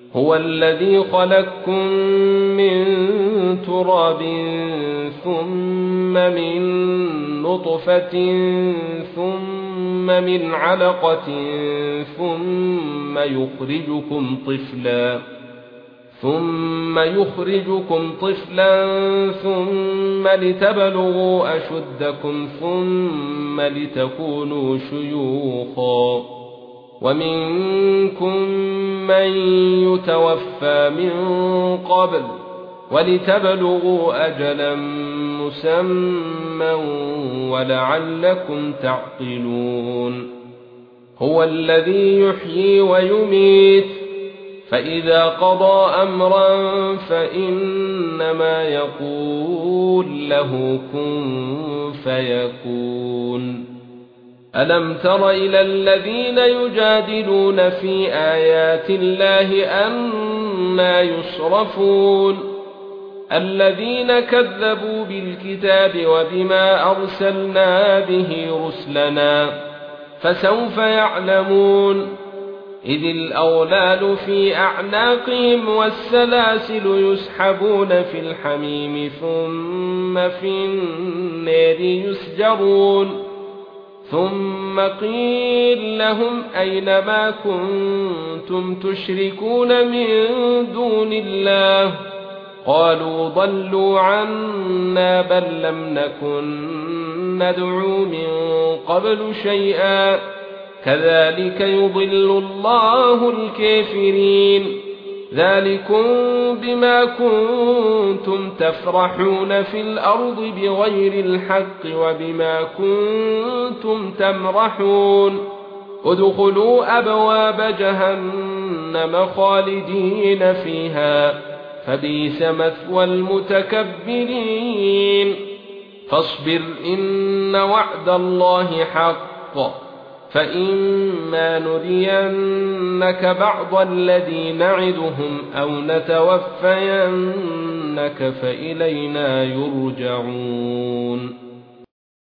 هو الذي خلقكم من تراب ثم من نطفة ثم من علقة ثم يخرجكم طفلا ثم لتبلغوا أشدكم ثم لتكونوا شيوخا ومنكم من يتوفى من قبل ولتبلغوا أجلا مسمى ولعلكم تعقلون هو الذي يحيي ويميت فإذا قضى أمرا فإنما يقول له كن فيكون ألم تر إلى الذين يجادلون في آيات الله أنى يصرفون الذين كذبوا بالكتاب وبما أرسلنا به رسلنا فسوف يعلمون إذ الأغلال في أعناقهم والسلاسل يسحبون في الحميم ثم في النار يسجرون ثم قيل لهم أين ما كنتم تشركون من دون الله قالوا ضلوا عنا بل لم نكن ندعو من قبل شيئا كذلك يضل الله الكافرين ذلكم بما كنتم تفرحون في الأرض بغير الحق وبما كنتم تمرحون ادخلوا أبواب جهنم خالدين فيها فبئس مثوى المتكبرين فاصبر إن وعد الله حق فإما نرينك بعض الذي نعدهم أو نتوفينك فإلينا يرجعون